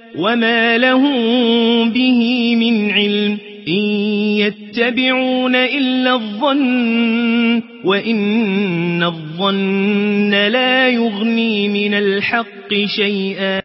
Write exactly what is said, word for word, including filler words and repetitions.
وما لهم به من علم إن يتبعون إلا الظن وإن الظن لا يغني من الحق شيئا.